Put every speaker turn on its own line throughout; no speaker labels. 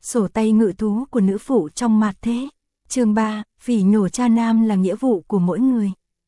Sổ tay ngự thú của nữ phụ trong mạt thế. Chương 3, phỉ nhổ cha nam là nghĩa vụ của mỗi người.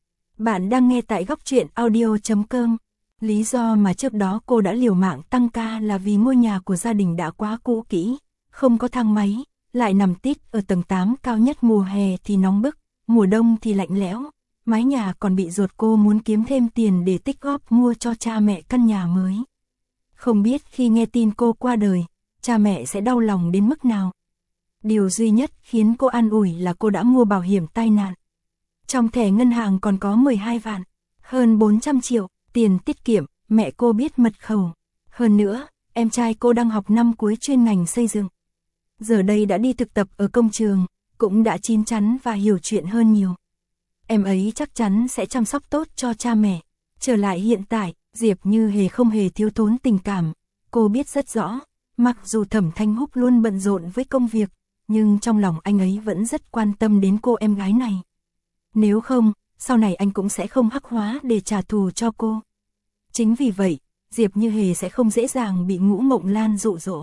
Bạn đang nghe tại góc truyện audio.com. Lý do mà trước đó cô đã liều mạng tăng ca là vì ngôi nhà của gia đình đã quá cũ kỹ, không có thang máy, lại nằm tít ở tầng 8 cao nhất, mùa hè thì nóng bức, mùa đông thì lạnh lẽo. Mái nhà còn bị dột, cô muốn kiếm thêm tiền để tích góp mua cho cha mẹ căn nhà mới. Không biết khi nghe tin cô qua đời, cha mẹ sẽ đau lòng đến mức nào. Điều duy nhất khiến cô an ủi là cô đã mua bảo hiểm tai nạn. Trong thẻ ngân hàng còn có 12 vạn, hơn 400 triệu, tiền tiết kiệm, mẹ cô biết mật khẩu. Hơn nữa, em trai cô đang học năm cuối chuyên ngành xây dựng. Giờ đây đã đi thực tập ở công trường, cũng đã chín chắn và hiểu chuyện hơn nhiều. Em ấy chắc chắn sẽ chăm sóc tốt cho cha mẹ. Trở lại hiện tại, Diệp Như Hề không hề thiếu thốn tình cảm. Cô biết rất rõ, mặc dù Thẩm Thanh Húc luôn bận rộn với công việc, nhưng trong lòng anh ấy vẫn rất quan tâm đến cô em gái này. Nếu không, sau này anh cũng sẽ không hắc hóa để trả thù cho cô. Chính vì vậy, Diệp Như Hề sẽ không dễ dàng bị Ngũ Mộng Lan dụ dỗ.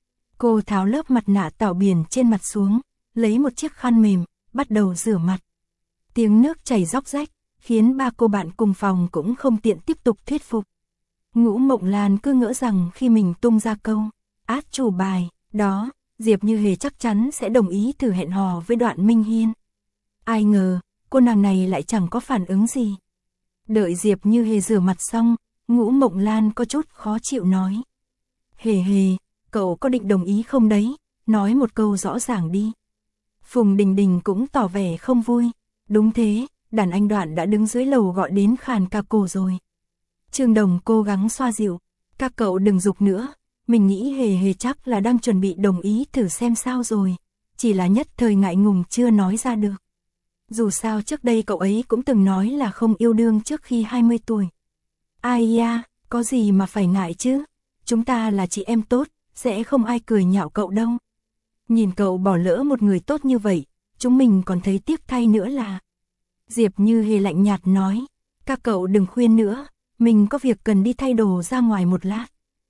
Cô tháo lớp mặt nạ tảo biển trên mặt xuống, lấy một chiếc khăn mềm, bắt đầu rửa mặt. Tiếng nước chảy róc rách, khiến ba cô bạn cùng phòng cũng không tiện tiếp tục thuyết phục. Ngũ Mộng Lan cứ ngỡ rằng khi mình tung ra câu át chủ bài đó, Diệp Như Hề chắc chắn sẽ đồng ý thử hẹn hò với Đoạn Minh Hiên. Ai ngờ, cô nàng này lại chẳng có phản ứng gì. Đợi Diệp Như Hề rửa mặt xong, Ngũ Mộng Lan có chút khó chịu nói. Hề Hề, cậu có định đồng ý không đấy, nói một câu rõ ràng đi. Phùng Đình Đình cũng tỏ vẻ không vui. Đúng thế, đàn anh Đoạn đã đứng dưới lầu gọi đến khàn cả cổ rồi. Trương Đồng cố gắng xoa dịu. Các cậu đừng giục nữa, mình nghĩ Hề Hề chắc là đang chuẩn bị đồng ý thử xem sao rồi. Chỉ là nhất thời ngại ngùng chưa nói ra được. Dù sao trước đây cậu ấy cũng từng nói là không yêu đương trước khi 20 tuổi. Ai da, có gì mà phải ngại chứ. Chúng ta là chị em tốt, sẽ không ai cười nhạo cậu đâu. Nhìn cậu bỏ lỡ một người tốt như vậy, chúng mình còn thấy tiếc thay nữa là. Diệp Như Hề lạnh nhạt nói, các cậu đừng khuyên nữa, mình có việc cần đi thay đồ ra ngoài một lát.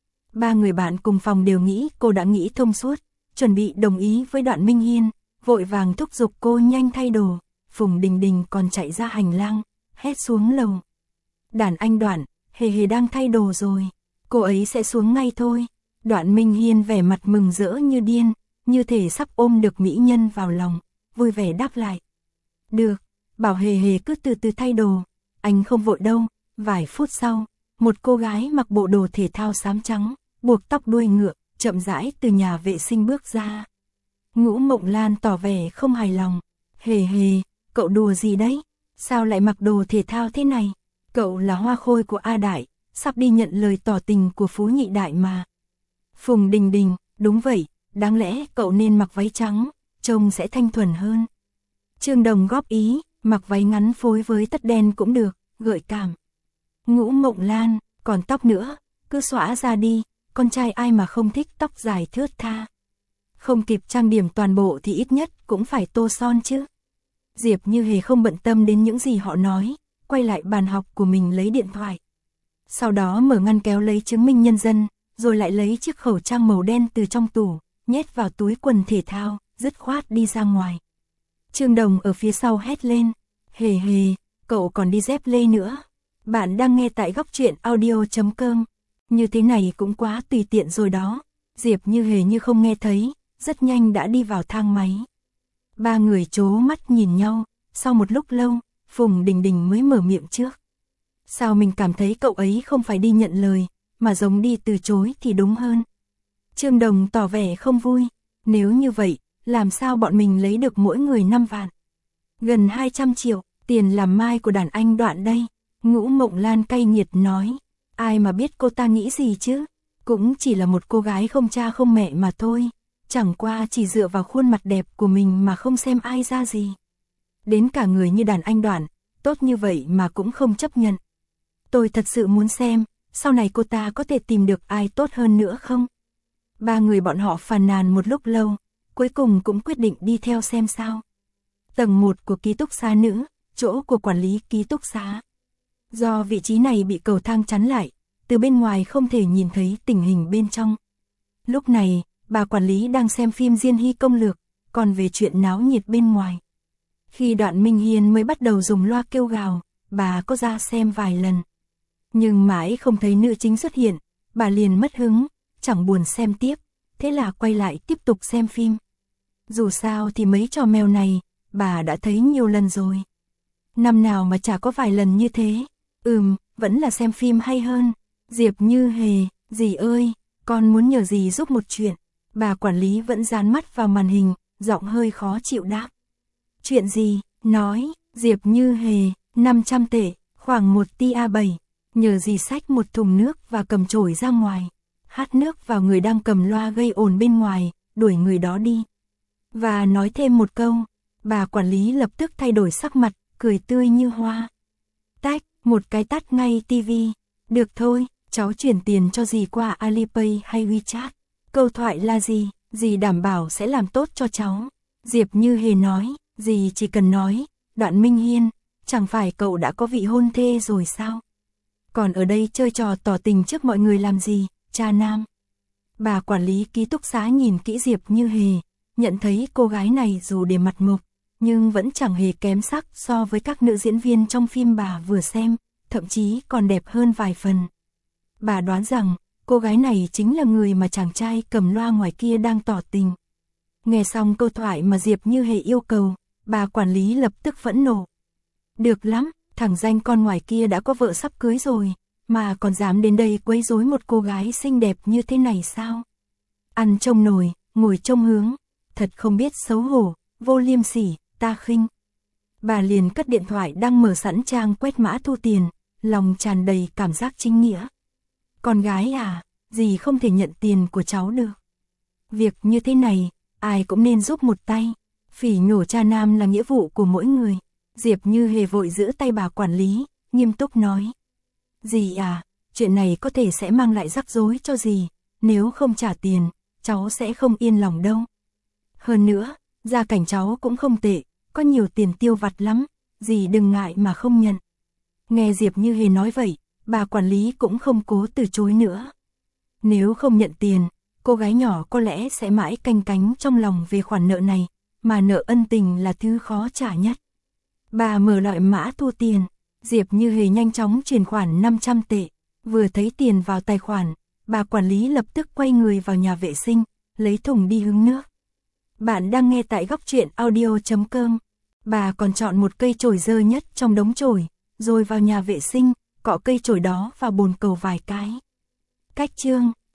Ba người bạn cùng phòng đều nghĩ cô đã nghĩ thông suốt, chuẩn bị đồng ý với Đoạn Minh Hiên, vội vàng thúc giục cô nhanh thay đồ. Phùng Đình Đình còn chạy ra hành lang, hét xuống lầu. Đàn anh Đoạn, Hề Hề đang thay đồ rồi, cô ấy sẽ xuống ngay thôi. Đoạn Minh Hiên vẻ mặt mừng rỡ như điên, như thể sắp ôm được mỹ nhân vào lòng, vui vẻ đáp lại. Được, bảo Hề Hề cứ từ từ thay đồ, anh không vội đâu. Vài phút sau, một cô gái mặc bộ đồ thể thao xám trắng, buộc tóc đuôi ngựa, chậm rãi từ nhà vệ sinh bước ra. Ngũ Mộng Lan tỏ vẻ không hài lòng. Hề Hề, cậu đùa gì đấy? Sao lại mặc đồ thể thao thế này? Cậu là hoa khôi của A Đại, sắp đi nhận lời tỏ tình của Phú Nhị Đại mà. Phùng Đình Đình, đúng vậy, đáng lẽ cậu nên mặc váy trắng, trông sẽ thanh thuần hơn. Trương Đồng góp ý, mặc váy ngắn phối với tất đen cũng được, gợi cảm. Ngũ Mộng Lan, còn tóc nữa, cứ xõa ra đi, con trai ai mà không thích tóc dài thướt tha. Không kịp trang điểm toàn bộ thì ít nhất cũng phải tô son chứ. Diệp Như Hề không bận tâm đến những gì họ nói, quay lại bàn học của mình lấy điện thoại. Sau đó mở ngăn kéo lấy chứng minh nhân dân, rồi lại lấy chiếc khẩu trang màu đen từ trong tủ, nhét vào túi quần thể thao, dứt khoát đi ra ngoài. Trương Đồng ở phía sau hét lên, Hề Hề, cậu còn đi dép lê nữa. Bạn đang nghe tại góc truyện audio.com. Như thế này cũng quá tùy tiện rồi đó. Diệp Như Hề như không nghe thấy, rất nhanh đã đi vào thang máy. Ba người trố mắt nhìn nhau, sau một lúc lâu, Phùng Đình Đình mới mở miệng trước. Sao mình cảm thấy cậu ấy không phải đi nhận lời, mà giống đi từ chối thì đúng hơn. Trương Đồng tỏ vẻ không vui, nếu như vậy, làm sao bọn mình lấy được mỗi người 5 vạn. Gần 200 triệu, tiền làm mai của đàn anh Đoạn đây. Ngũ Mộng Lan cay nghiệt nói, ai mà biết cô ta nghĩ gì chứ, cũng chỉ là một cô gái không cha không mẹ mà thôi, chẳng qua chỉ dựa vào khuôn mặt đẹp của mình mà không xem ai ra gì. Đến cả người như đàn anh Đoạn, tốt như vậy mà cũng không chấp nhận. Tôi thật sự muốn xem, sau này cô ta có thể tìm được ai tốt hơn nữa không? Ba người bọn họ phàn nàn một lúc lâu, cuối cùng cũng quyết định đi theo xem sao. Tầng 1 của ký túc xá nữ, chỗ của quản lý ký túc xá. Do vị trí này bị cầu thang chắn lại, từ bên ngoài không thể nhìn thấy tình hình bên trong. Lúc này, bà quản lý đang xem phim Diên Hy công lược, còn về chuyện náo nhiệt bên ngoài. Khi Đoạn Minh Hiên mới bắt đầu dùng loa kêu gào, bà có ra xem vài lần. Nhưng mãi không thấy nữ chính xuất hiện, bà liền mất hứng, chẳng buồn xem tiếp, thế là quay lại tiếp tục xem phim. Dù sao thì mấy trò mèo này, bà đã thấy nhiều lần rồi. Năm nào mà chả có vài lần như thế. Vẫn là xem phim hay hơn. Diệp Như Hề, dì ơi, con muốn nhờ dì giúp một chuyện. Bà quản lý vẫn dán mắt vào màn hình, giọng hơi khó chịu đáp. Chuyện gì? Nói, Diệp Như Hề, 500 tệ, khoảng 1 tia-7. Nhờ dì xách một thùng nước và cầm chổi ra ngoài. Hát nước vào người đang cầm loa gây ồn bên ngoài, đuổi người đó đi. Và nói thêm một câu, bà quản lý lập tức thay đổi sắc mặt, cười tươi như hoa. Tách, một cái tắt ngay tivi. Được thôi, cháu chuyển tiền cho dì qua Alipay hay WeChat. Câu thoại là gì? Dì đảm bảo sẽ làm tốt cho cháu. Diệp Như Hề nói, dì chỉ cần nói, Đoạn Minh Hiên, chẳng phải cậu đã có vị hôn thê rồi sao? Còn ở đây chơi trò tỏ tình trước mọi người làm gì, cha nam? Bà quản lý ký túc xá nhìn kỹ Diệp Như Hề, nhận thấy cô gái này dù để mặt mộc, nhưng vẫn chẳng hề kém sắc so với các nữ diễn viên trong phim bà vừa xem, thậm chí còn đẹp hơn vài phần. Bà đoán rằng, cô gái này chính là người mà chàng trai cầm loa ngoài kia đang tỏ tình. Nghe xong câu thoại mà Diệp Như Hề yêu cầu, bà quản lý lập tức phẫn nộ. Được lắm, thằng danh con ngoài kia đã có vợ sắp cưới rồi, mà còn dám đến đây quấy rối một cô gái xinh đẹp như thế này sao? Ăn trông nồi, ngồi trông hướng, thật không biết xấu hổ, vô liêm sỉ, ta khinh. Bà liền cất điện thoại đang mở sẵn trang quét mã thu tiền, lòng tràn đầy cảm giác chính nghĩa. Con gái à, dì không thể nhận tiền của cháu được. Việc như thế này, ai cũng nên giúp một tay. Phỉ nhổ cha nam là nghĩa vụ của mỗi người. Diệp Như Hề vội giữ tay bà quản lý, nghiêm túc nói. Dì à, chuyện này có thể sẽ mang lại rắc rối cho dì, nếu không trả tiền, cháu sẽ không yên lòng đâu. Hơn nữa, gia cảnh cháu cũng không tệ, có nhiều tiền tiêu vặt lắm, dì đừng ngại mà không nhận. Nghe Diệp Như Hề nói vậy, bà quản lý cũng không cố từ chối nữa. Nếu không nhận tiền, cô gái nhỏ có lẽ sẽ mãi canh cánh trong lòng về khoản nợ này, mà nợ ân tình là thứ khó trả nhất. Bà mở loại mã thu tiền, Diệp Như Hề nhanh chóng chuyển khoản 500 tệ, vừa thấy tiền vào tài khoản, bà quản lý lập tức quay người vào nhà vệ sinh, lấy thùng đi hứng nước. Bạn đang nghe tại góc truyện audio.com. Bà còn chọn một cây chổi dơ nhất trong đống chổi, rồi vào nhà vệ sinh, cọ cây chổi đó vào bồn cầu vài cái. Cách chương